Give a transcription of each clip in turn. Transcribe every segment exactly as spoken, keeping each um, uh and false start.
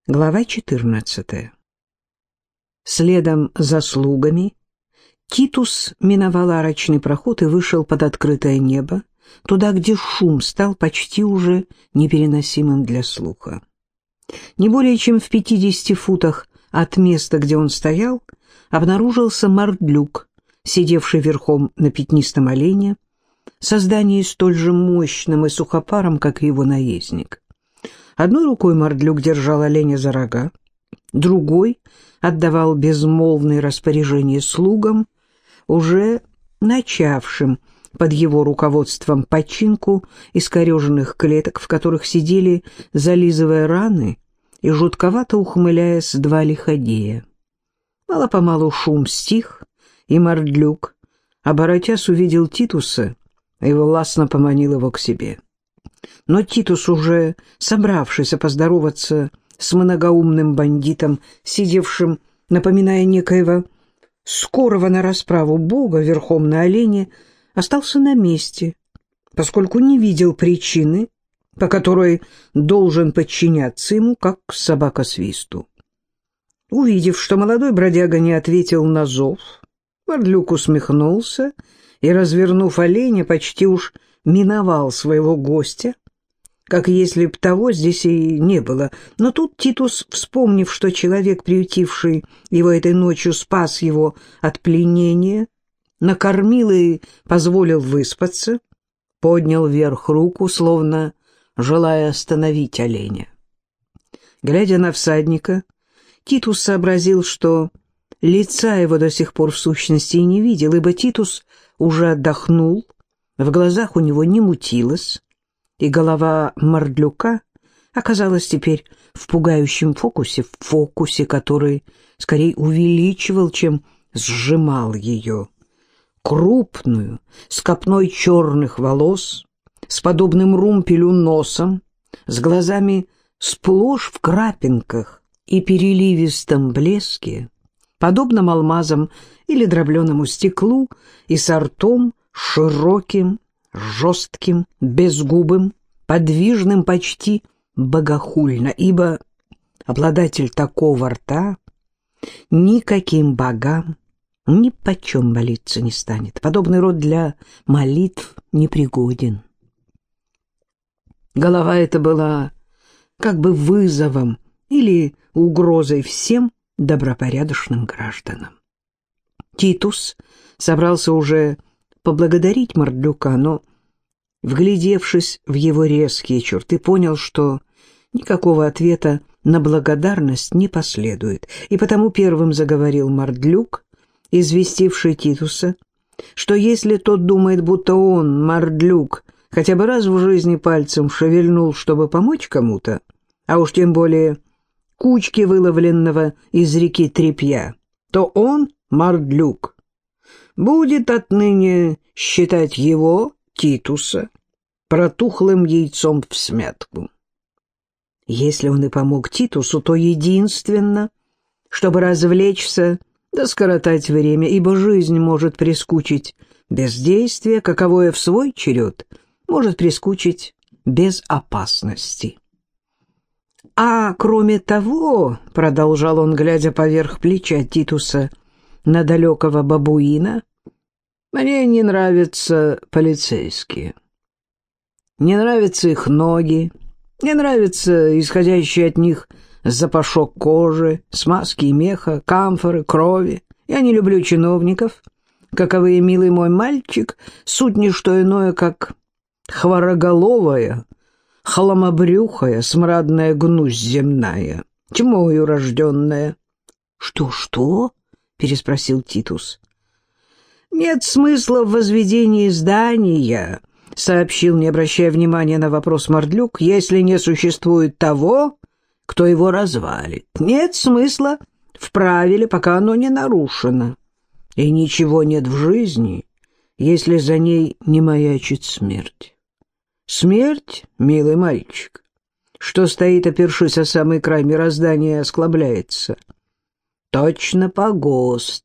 Глава четырнадцатая. Следом за слугами Титус миновал арочный проход и вышел под открытое небо, туда, где шум стал почти уже непереносимым для слуха. Не более чем в пятидесяти футах от места, где он стоял, обнаружился Мардлюк, сидевший верхом на пятнистом олене, создании столь же мощным и сухопаром, как и его наездник. Одной рукой Мардлюк держал оленя за рога, другой отдавал безмолвные распоряжения слугам, уже начавшим под его руководством починку искореженных клеток, в которых сидели, зализывая раны и жутковато ухмыляясь, два лиходея. Мало-помалу шум стих, и Мардлюк, оборотясь, увидел Титуса и властно поманил его к себе. Но Титус, уже собравшийся поздороваться с многоумным бандитом, сидевшим, напоминая некоего скорого на расправу бога верхом на олене, остался на месте, поскольку не видел причины, по которой должен подчиняться ему, как собака свисту. Увидев, что молодой бродяга не ответил на зов, Мардлюк усмехнулся и, развернув оленя, почти уж миновал своего гостя, как если б того здесь и не было. Но тут Титус, вспомнив, что человек, приютивший его этой ночью, спас его от пленения, накормил и позволил выспаться, поднял вверх руку, словно желая остановить оленя. Глядя на всадника, Титус сообразил, что лица его до сих пор в сущности и не видел, ибо Титус уже отдохнул, в глазах у него не мутилось, и голова Мардлюка оказалась теперь в пугающем фокусе, в фокусе, который скорее увеличивал, чем сжимал ее. Крупную, с копной черных волос, с подобным румпелю носом, с глазами сплошь в крапинках и переливистом блеске, подобным алмазам или дробленому стеклу, и с ртом широким, жестким, безгубым, подвижным почти богохульно, ибо обладатель такого рта никаким богам ни почем молиться не станет. Подобный род для молитв непригоден. Голова эта была как бы вызовом или угрозой всем добропорядочным гражданам. Титус собрался уже поблагодарить Мардлюка, но, вглядевшись в его резкие черты, понял, что никакого ответа на благодарность не последует, и потому первым заговорил Мардлюк, известивший Титуса, что если тот думает, будто он, Мардлюк, хотя бы раз в жизни пальцем шевельнул, чтобы помочь кому-то, а уж тем более кучке выловленного из реки тряпья, то он, Мардлюк, будет отныне считать его, Титуса, протухлым яйцом всмятку. Если он и помог Титусу, то единственно, чтобы развлечься да скоротать время, ибо жизнь может прискучить бездействие, каковое в свой черед может прискучить без опасности. А кроме того, — продолжал он, глядя поверх плеча Титуса на далекого бабуина, — мне не нравятся полицейские. Не нравятся их ноги, не нравится исходящий от них запашок кожи, смазки и меха, камфоры, крови. Я не люблю чиновников, каковые, милый мой мальчик, суть не что иное, как хвороголовая, холомобрюхая, смрадная гнусь земная, тьмою рожденная. «Что, что?» — переспросил Титус. «Нет смысла в возведении здания», — сообщил, не обращая внимания на вопрос Мардлюк, «если не существует того, кто его развалит. Нет смысла в правиле, пока оно не нарушено. И ничего нет в жизни, если за ней не маячит смерть. Смерть, милый мальчик, что стоит, опершись о самый край мироздания, и осклабляется. Точно погост».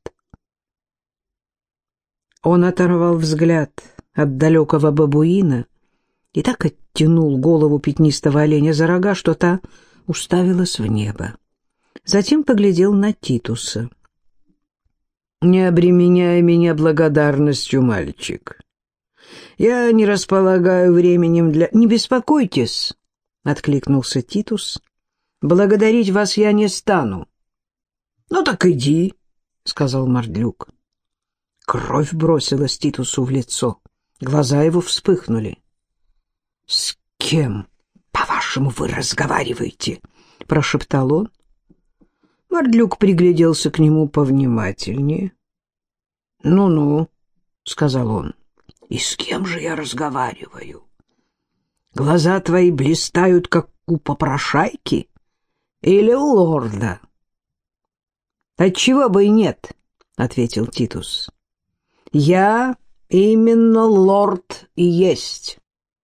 Он оторвал взгляд от далекого бабуина и так оттянул голову пятнистого оленя за рога, что та уставилась в небо. Затем поглядел на Титуса. «Не обременяй меня благодарностью, мальчик. Я не располагаю временем для...» «Не беспокойтесь», — откликнулся Титус. «Благодарить вас я не стану». «Ну так иди», — сказал Мордлюк. Кровь бросилась Титусу в лицо. Глаза его вспыхнули. «С кем, по-вашему, вы разговариваете?» — прошептал он. Мордлюк пригляделся к нему повнимательнее. «Ну-ну», — сказал он, — «и с кем же я разговариваю? Глаза твои блистают, как у попрошайки или у лорда?» «Отчего бы и нет», — ответил Титус. «Я именно лорд и есть».